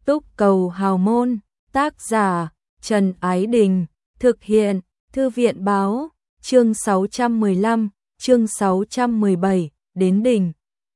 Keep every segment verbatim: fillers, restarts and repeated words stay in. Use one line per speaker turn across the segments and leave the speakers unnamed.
Túc Cầu Hào Môn, tác giả Trần Ái Đình, thực hiện Thư viện Báo, chương sáu trăm mười lăm, chương sáu trăm mười bảy, đến đỉnh.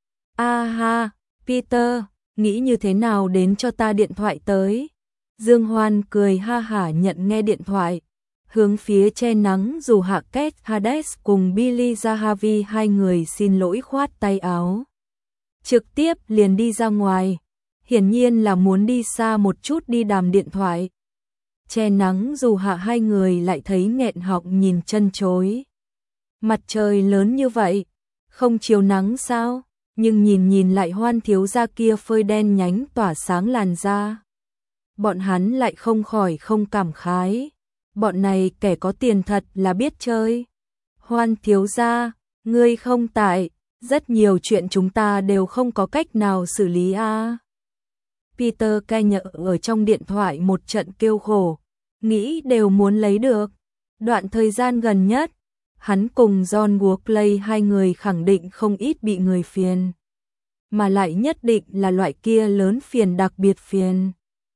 A ha, Peter, nghĩ như thế nào đến cho ta điện thoại tới? Dương Hoan cười ha hả nhận nghe điện thoại, hướng phía che nắng dù hạ Kết Hades cùng Billy Zahavi hai người xin lỗi khoát tay áo. Trực tiếp liền đi ra ngoài, hiển nhiên là muốn đi xa một chút đi đàm điện thoại. Che nắng dù hạ hai người lại thấy nghẹn họng nhìn chân chối. Mặt trời lớn như vậy, không chiếu nắng sao? Nhưng nhìn nhìn lại Hoan thiếu gia kia phơi đen nhánh tỏa sáng làn da. Bọn hắn lại không khỏi không cảm khái. Bọn này kẻ có tiền thật là biết chơi. Hoan thiếu gia, ngươi không tại, rất nhiều chuyện chúng ta đều không có cách nào xử lý a. À. Peter cai nhợ ở trong điện thoại một trận kêu khổ, nghĩ đều muốn lấy được. Đoạn thời gian gần nhất, hắn cùng John Walkley hai người khẳng định không ít bị người phiền. Mà lại nhất định là loại kia lớn phiền đặc biệt phiền.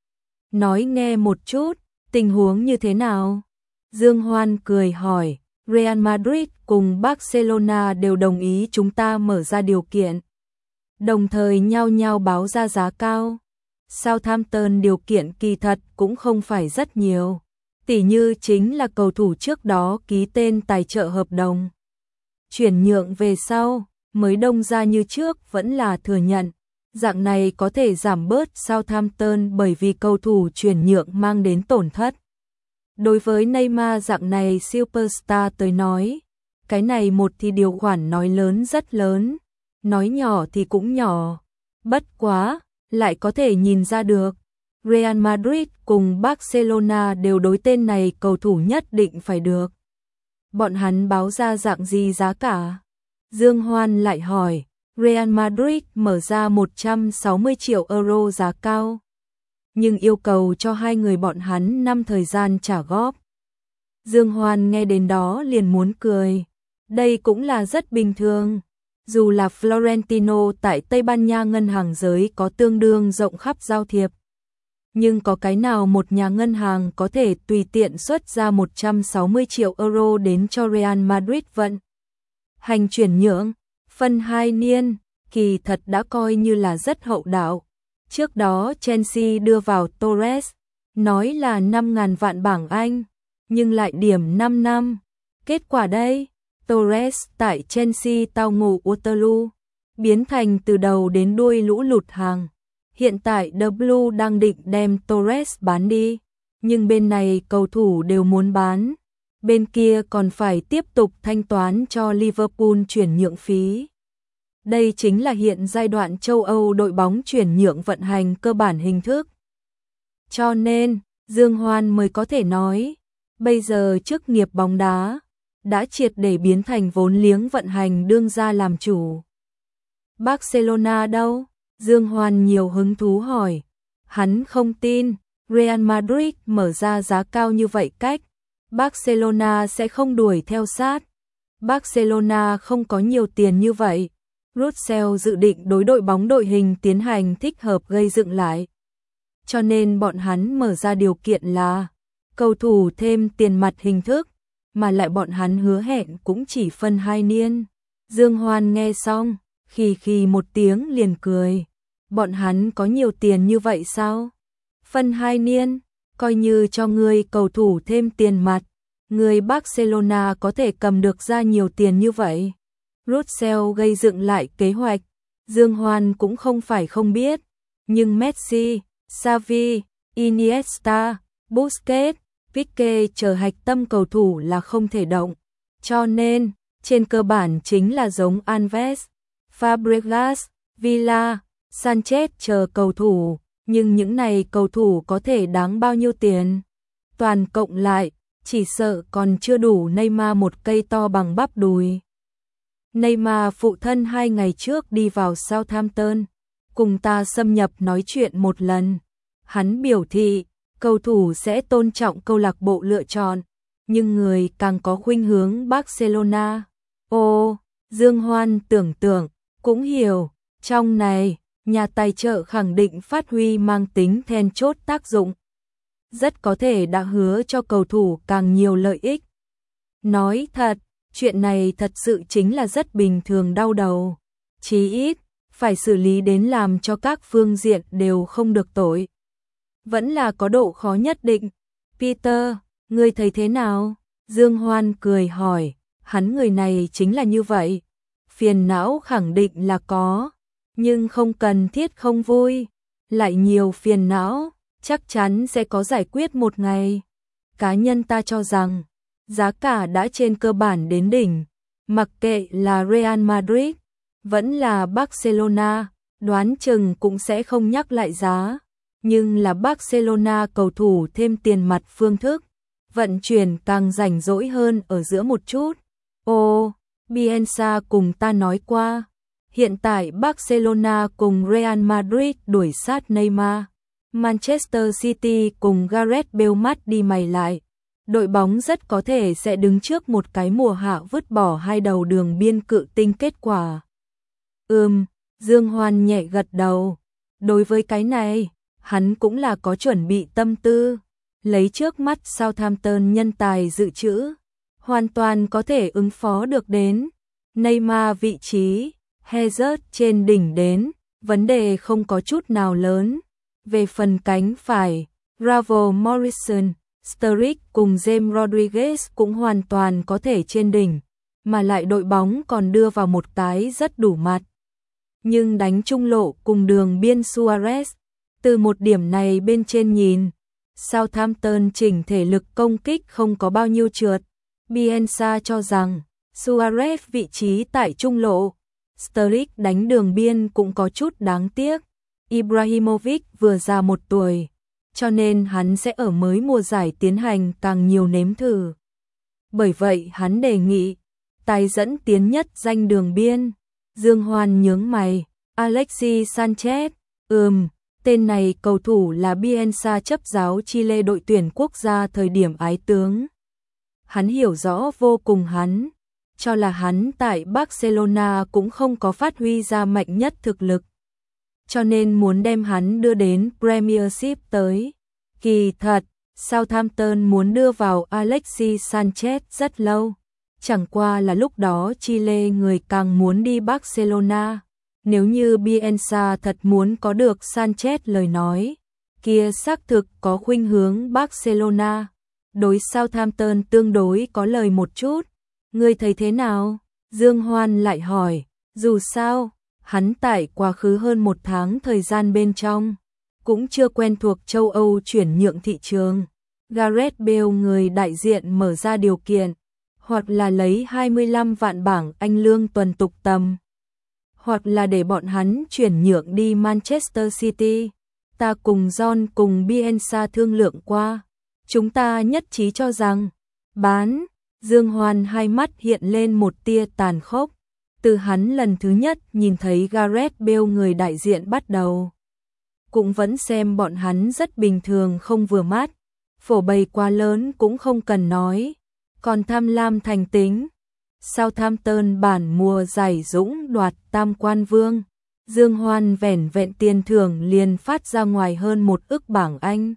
Nói nghe một chút, tình huống như thế nào? Dương Hoan cười hỏi, Real Madrid cùng Barcelona đều đồng ý chúng ta mở ra điều kiện. Đồng thời nhau nhau báo ra giá cao. Southampton điều kiện kỳ thật cũng không phải rất nhiều. Tỉ như chính là cầu thủ trước đó ký tên tài trợ hợp đồng. Chuyển nhượng về sau, mới đông ra như trước vẫn là thừa nhận. Dạng này có thể giảm bớt Southampton bởi vì cầu thủ chuyển nhượng mang đến tổn thất. Đối với Neymar dạng này superstar tới nói, cái này một thì điều khoản nói lớn rất lớn, nói nhỏ thì cũng nhỏ. Bất quá, lại có thể nhìn ra được, Real Madrid cùng Barcelona đều đối tên này cầu thủ nhất định phải được. Bọn hắn báo ra dạng gì giá cả? Dương Hoan lại hỏi, Real Madrid mở ra một trăm sáu mươi triệu euro giá cao, nhưng yêu cầu cho hai người bọn hắn năm thời gian trả góp. Dương Hoan nghe đến đó liền muốn cười, đây cũng là rất bình thường. Dù là Florentino tại Tây Ban Nha ngân hàng giới có tương đương rộng khắp giao thiệp, nhưng có cái nào một nhà ngân hàng có thể tùy tiện xuất ra một trăm sáu mươi triệu euro đến cho Real Madrid vận hành chuyển nhượng, phân hai niên, kỳ thật đã coi như là rất hậu đạo. Trước đó Chelsea đưa vào Torres, nói là năm ngàn vạn bảng Anh, nhưng lại điểm năm năm. Kết quả đây, Torres tại Chelsea tao ngộ Waterloo, biến thành từ đầu đến đuôi lũ lụt hàng. Hiện tại The Blue đang định đem Torres bán đi, nhưng bên này cầu thủ đều muốn bán, bên kia còn phải tiếp tục thanh toán cho Liverpool chuyển nhượng phí. Đây chính là hiện giai đoạn châu Âu đội bóng chuyển nhượng vận hành cơ bản hình thức. Cho nên, Dương Hoan mới có thể nói, bây giờ chức nghiệp bóng đá đã triệt để biến thành vốn liếng vận hành đương ra làm chủ. Barcelona đâu? Dương Hoan nhiều hứng thú hỏi. Hắn không tin, Real Madrid mở ra giá cao như vậy cách, Barcelona sẽ không đuổi theo sát. Barcelona không có nhiều tiền như vậy. Russell dự định đối đội bóng đội hình tiến hành thích hợp gây dựng lại. Cho nên bọn hắn mở ra điều kiện là cầu thủ thêm tiền mặt hình thức, mà lại bọn hắn hứa hẹn cũng chỉ phân hai niên. Dương Hoan nghe xong, khì khì một tiếng liền cười. Bọn hắn có nhiều tiền như vậy sao? Phân hai niên, coi như cho người cầu thủ thêm tiền mặt, người Barcelona có thể cầm được ra nhiều tiền như vậy. Russell gây dựng lại kế hoạch, Dương Hoan cũng không phải không biết, nhưng Messi, Xavi, Iniesta, Busquets, Pique chờ hạch tâm cầu thủ là không thể động. Cho nên, trên cơ bản chính là giống Alves, Fabregas, Villa, Sanchez chờ cầu thủ, nhưng những này cầu thủ có thể đáng bao nhiêu tiền? Toàn cộng lại, chỉ sợ còn chưa đủ Neymar một cây to bằng bắp đùi. Neymar phụ thân hai ngày trước đi vào Southampton, cùng ta xâm nhập nói chuyện một lần. Hắn biểu thị, cầu thủ sẽ tôn trọng câu lạc bộ lựa chọn, nhưng người càng có khuynh hướng Barcelona. Ồ, Dương Hoan tưởng tượng, cũng hiểu, trong này, nhà tài trợ khẳng định phát huy mang tính then chốt tác dụng. Rất có thể đã hứa cho cầu thủ càng nhiều lợi ích. Nói thật, chuyện này thật sự chính là rất bình thường đau đầu. Chí ít, phải xử lý đến làm cho các phương diện đều không được tội. Vẫn là có độ khó nhất định. Peter, ngươi thấy thế nào? Dương Hoan cười hỏi, hắn người này chính là như vậy. Phiền não khẳng định là có, nhưng không cần thiết không vui. Lại nhiều phiền não, chắc chắn sẽ có giải quyết một ngày. Cá nhân ta cho rằng, giá cả đã trên cơ bản đến đỉnh. Mặc kệ là Real Madrid, vẫn là Barcelona, đoán chừng cũng sẽ không nhắc lại giá. Nhưng là Barcelona cầu thủ thêm tiền mặt phương thức, vận chuyển càng rảnh rỗi hơn ở giữa một chút. Ô, Bielsa cùng ta nói qua, hiện tại Barcelona cùng Real Madrid đuổi sát Neymar, Manchester City cùng Gareth Bale mắt đi mày lại. Đội bóng rất có thể sẽ đứng trước một cái mùa hạ vứt bỏ hai đầu đường biên cự tinh kết quả. Ừm, Dương Hoan nhẹ gật đầu. Đối với cái này, hắn cũng là có chuẩn bị tâm tư. Lấy trước mắt Southampton nhân tài dự trữ, hoàn toàn có thể ứng phó được đến. Neymar vị trí, Hazard trên đỉnh đến, vấn đề không có chút nào lớn. Về phần cánh phải, Ravel Morrison, Sturridge cùng James Rodriguez cũng hoàn toàn có thể trên đỉnh, mà lại đội bóng còn đưa vào một cái rất đủ mặt. Nhưng đánh trung lộ cùng đường biên Suarez, từ một điểm này bên trên nhìn, Southampton chỉnh thể lực công kích không có bao nhiêu trượt. Bielsa cho rằng Suarez vị trí tại trung lộ, Sturridge đánh đường biên cũng có chút đáng tiếc. Ibrahimovic vừa ra một tuổi, cho nên hắn sẽ ở mới mùa giải tiến hành càng nhiều nếm thử. Bởi vậy hắn đề nghị tài dẫn tiến nhất danh đường biên. Dương Hoan nhướng mày, Alexis Sanchez, ừm, tên này cầu thủ là Bielsa chấp giáo Chile đội tuyển quốc gia thời điểm ái tướng. Hắn hiểu rõ vô cùng hắn, cho là hắn tại Barcelona cũng không có phát huy ra mạnh nhất thực lực. Cho nên muốn đem hắn đưa đến Premiership tới. Kỳ thật, Southampton muốn đưa vào Alexis Sanchez rất lâu. Chẳng qua là lúc đó Chile người càng muốn đi Barcelona. Nếu như Bielsa thật muốn có được Sanchez lời nói, kia xác thực có khuynh hướng Barcelona. Đối Southampton tương đối có lời một chút. Ngươi thấy thế nào? Dương Hoan lại hỏi, dù sao, hắn tại quá khứ hơn một tháng thời gian bên trong, cũng chưa quen thuộc châu Âu chuyển nhượng thị trường. Gareth Bale người đại diện mở ra điều kiện, hoặc là lấy hai mươi lăm vạn bảng Anh lương tuần tục tầm, hoặc là để bọn hắn chuyển nhượng đi Manchester City. Ta cùng John cùng Bielsa thương lượng qua, chúng ta nhất trí cho rằng bán. Dương Hoan hai mắt hiện lên một tia tàn khốc. Từ hắn lần thứ nhất nhìn thấy Gareth Bale người đại diện bắt đầu, cũng vẫn xem bọn hắn rất bình thường không vừa mắt. Phổ bày quá lớn cũng không cần nói, còn tham lam thành tính. Southampton bản mùa giải dũng đoạt tam quan vương, Dương Hoan vẻn vẹn tiền thưởng liền phát ra ngoài hơn một ức bảng Anh.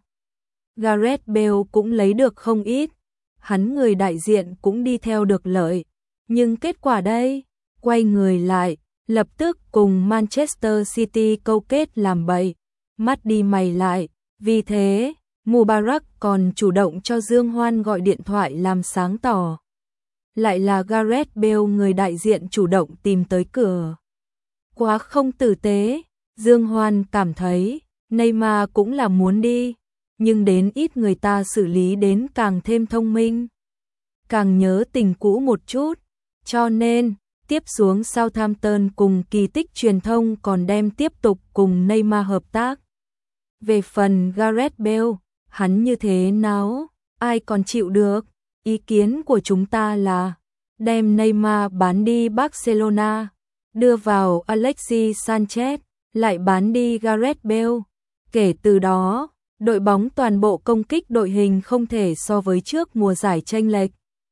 Gareth Bale cũng lấy được không ít, hắn người đại diện cũng đi theo được lợi. Nhưng kết quả đây, quay người lại, lập tức cùng Manchester City câu kết làm bậy, mắt đi mày lại. Vì thế, Mubarak còn chủ động cho Dương Hoan gọi điện thoại làm sáng tỏ. Lại là Gareth Bale người đại diện chủ động tìm tới cửa. Quá không tử tế. Dương Hoan cảm thấy Neymar cũng là muốn đi, nhưng đến ít người ta xử lý đến càng thêm thông minh, càng nhớ tình cũ một chút. Cho nên, tiếp xuống Southampton cùng kỳ tích truyền thông còn đem tiếp tục cùng Neymar hợp tác. Về phần Gareth Bale, hắn như thế nào, ai còn chịu được. Ý kiến của chúng ta là đem Neymar bán đi Barcelona, đưa vào Alexis Sanchez, lại bán đi Gareth Bale. Kể từ đó, đội bóng toàn bộ công kích đội hình không thể so với trước mùa giải chênh lệch.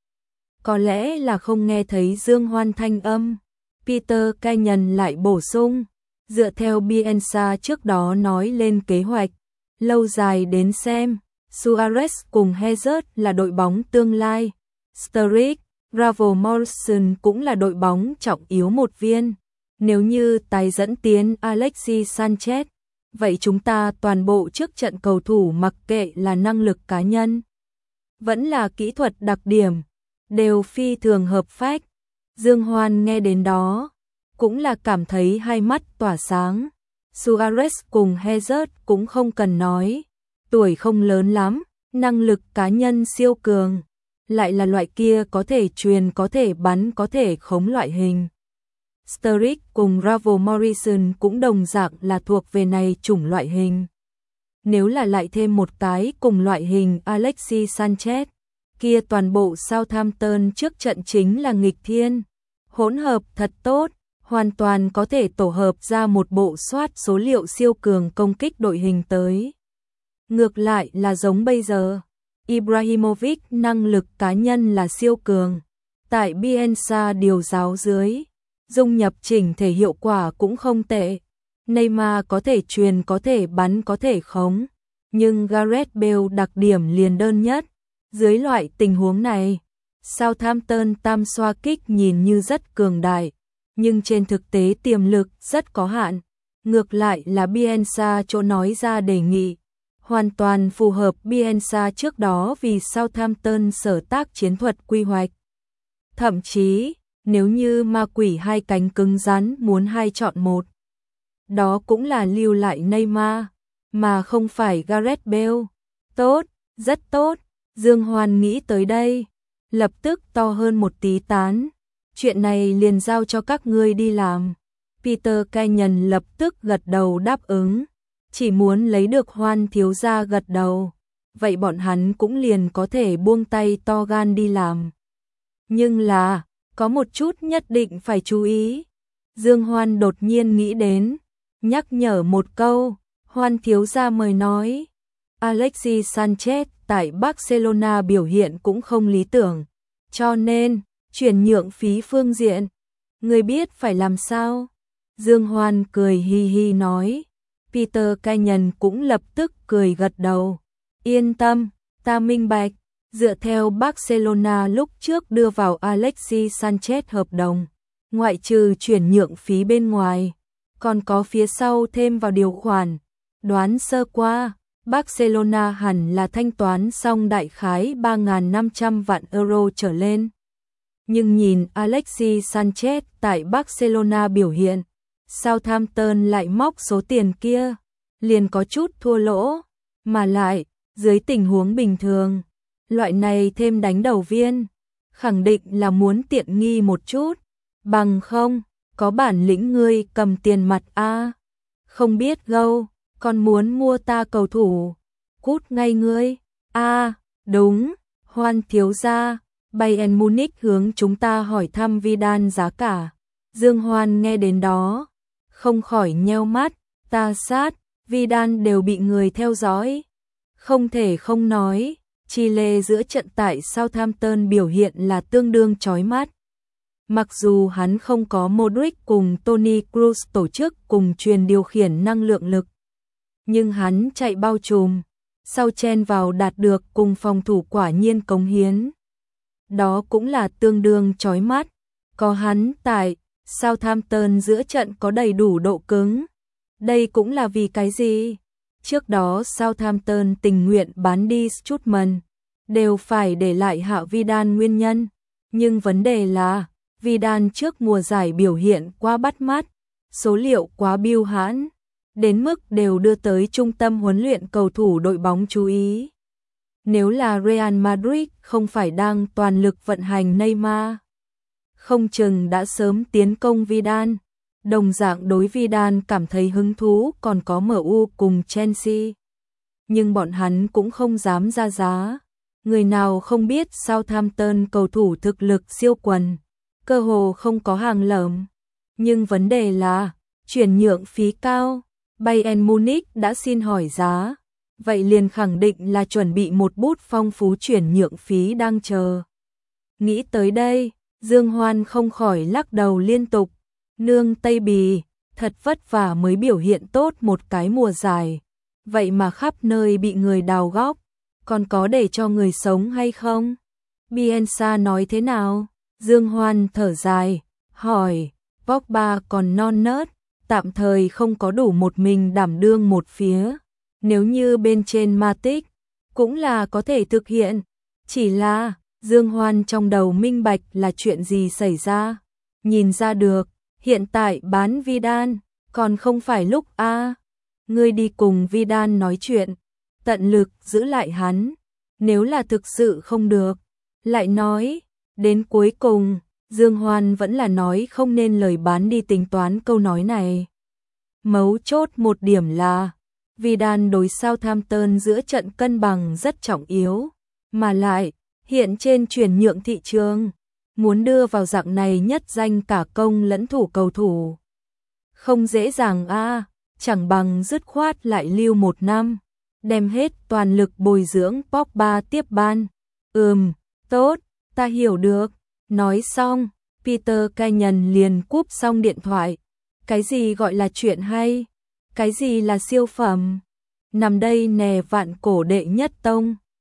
Có lẽ là không nghe thấy Dương Hoan thanh âm, Peter Kenyon lại bổ sung, Dựa theo Bielsa trước đó nói lên kế hoạch, lâu dài đến xem, Suarez cùng Hazard là đội bóng tương lai, Sturridge, Bravo Morrison cũng là đội bóng trọng yếu một viên. Nếu như tái dẫn tiến Alexis Sanchez, vậy chúng ta toàn bộ trước trận cầu thủ mặc kệ là năng lực cá nhân, vẫn là kỹ thuật đặc điểm, đều phi thường hợp phách. Dương Hoan nghe đến đó, cũng là cảm thấy hai mắt tỏa sáng. Suarez cùng Hazard cũng không cần nói, tuổi không lớn lắm, năng lực cá nhân siêu cường, lại là loại kia có thể truyền, có thể bắn, có thể khống loại hình. Sturridge cùng Bravo Morrison cũng đồng dạng là thuộc về này chủng loại hình. Nếu là lại thêm một cái cùng loại hình Alexis Sanchez, kia toàn bộ Southampton trước trận chính là nghịch thiên, hỗn hợp thật tốt, hoàn toàn có thể tổ hợp ra một bộ soát số liệu siêu cường công kích đội hình tới. Ngược lại là giống bây giờ, Ibrahimovic năng lực cá nhân là siêu cường, tại Bielsa điều giáo dưới, dung nhập chỉnh thể hiệu quả cũng không tệ. Neymar có thể truyền, có thể bắn, có thể khống, nhưng Gareth Bale đặc điểm liền đơn nhất. Dưới loại tình huống này, Southampton tam xoa kích nhìn như rất cường đại, nhưng trên thực tế tiềm lực rất có hạn. Ngược lại là Bielsa chỗ nói ra đề nghị, hoàn toàn phù hợp Bielsa trước đó vì Southampton sở tác chiến thuật quy hoạch. Thậm chí, nếu như ma quỷ hai cánh cứng rắn muốn hai chọn một, đó cũng là lưu lại Neymar, mà không phải Gareth Bale. Tốt, rất tốt, Dương Hoan nghĩ tới đây, lập tức to hơn một tí tán. Chuyện này liền giao cho các ngươi đi làm. Peter Kenyon lập tức gật đầu đáp ứng, chỉ muốn lấy được Hoan thiếu gia gật đầu, vậy bọn hắn cũng liền có thể buông tay to gan đi làm. Nhưng là, có một chút nhất định phải chú ý. Dương Hoan đột nhiên nghĩ đến, nhắc nhở một câu, Hoan thiếu gia mời nói. Alexis Sanchez tại Barcelona biểu hiện cũng không lý tưởng, cho nên, chuyển nhượng phí phương diện, người biết phải làm sao? Dương Hoan cười hi hi nói. Peter Kenyon cũng lập tức cười gật đầu. Yên tâm, ta minh bạch. Dựa theo Barcelona lúc trước đưa vào Alexis Sanchez hợp đồng, ngoại trừ chuyển nhượng phí bên ngoài, còn có phía sau thêm vào điều khoản. Đoán sơ qua, Barcelona hẳn là thanh toán xong đại khái ba nghìn năm trăm vạn euro trở lên. Nhưng nhìn Alexis Sanchez tại Barcelona biểu hiện, Southampton lại móc số tiền kia, liền có chút thua lỗ, mà lại, dưới tình huống bình thường, loại này thêm đánh đầu viên, khẳng định là muốn tiện nghi một chút, bằng không, có bản lĩnh ngươi cầm tiền mặt a, không biết gâu, còn muốn mua ta cầu thủ, cút ngay ngươi, a, đúng, Hoan thiếu gia, Bayern Munich hướng chúng ta hỏi thăm Vidal giá cả. Dương Hoan nghe đến đó, không khỏi nheo mắt, ta sát, Vidal đều bị người theo dõi. Không thể không nói, Chile giữa trận tại Southampton biểu hiện là tương đương chói mắt. Mặc dù hắn không có Modric cùng Toni Kroos tổ chức cùng truyền điều khiển năng lượng lực, nhưng hắn chạy bao trùm, sau chen vào đạt được cùng phòng thủ quả nhiên cống hiến. Đó cũng là tương đương chói mắt, có hắn tại Southampton giữa trận có đầy đủ độ cứng. Đây cũng là vì cái gì? Trước đó Southampton tình nguyện bán đi Strootman, đều phải để lại hạ Vidal nguyên nhân. Nhưng vấn đề là, Vidal trước mùa giải biểu hiện quá bắt mắt, số liệu quá biêu hãn, đến mức đều đưa tới trung tâm huấn luyện cầu thủ đội bóng chú ý. Nếu là Real Madrid không phải đang toàn lực vận hành Neymar, không chừng đã sớm tiến công Vidal. Đồng dạng đối Vidal cảm thấy hứng thú còn có em u cùng Chelsea. Nhưng bọn hắn cũng không dám ra giá. Người nào không biết Southampton cầu thủ thực lực siêu quần, cơ hồ không có hàng lởm. Nhưng vấn đề là, chuyển nhượng phí cao, Bayern Munich đã xin hỏi giá. Vậy liền khẳng định là chuẩn bị một bút phong phú chuyển nhượng phí đang chờ. Nghĩ tới đây, Dương Hoan không khỏi lắc đầu liên tục. Nương Tây Bì, thật vất vả mới biểu hiện tốt một cái mùa giải. Vậy mà khắp nơi bị người đào góc, còn có để cho người sống hay không? Bielsa nói thế nào? Dương Hoan thở dài, hỏi, Pogba còn non nớt, tạm thời không có đủ một mình đảm đương một phía. Nếu như bên trên Matic, cũng là có thể thực hiện. Chỉ là, Dương Hoan trong đầu minh bạch là chuyện gì xảy ra. Nhìn ra được, hiện tại bán Vidal, còn không phải lúc a à. Ngươi đi cùng Vidal nói chuyện, tận lực giữ lại hắn. Nếu là thực sự không được, lại nói, đến cuối cùng, Dương Hoan vẫn là nói không nên lời bán đi tính toán câu nói này. Mấu chốt một điểm là, Vidal đối Southampton giữa trận cân bằng rất trọng yếu, mà lại, hiện trên chuyển nhượng thị trường, muốn đưa vào dạng này nhất danh cả công lẫn thủ cầu thủ. Không dễ dàng a à, chẳng bằng dứt khoát lại lưu một năm, đem hết toàn lực bồi dưỡng Pogba tiếp ban. Ừm, tốt, ta hiểu được. Nói xong, Peter Kenyon liền cúp xong điện thoại. Cái gì gọi là chuyện hay? Cái gì là siêu phẩm? Nằm đây nè vạn cổ đệ nhất tông.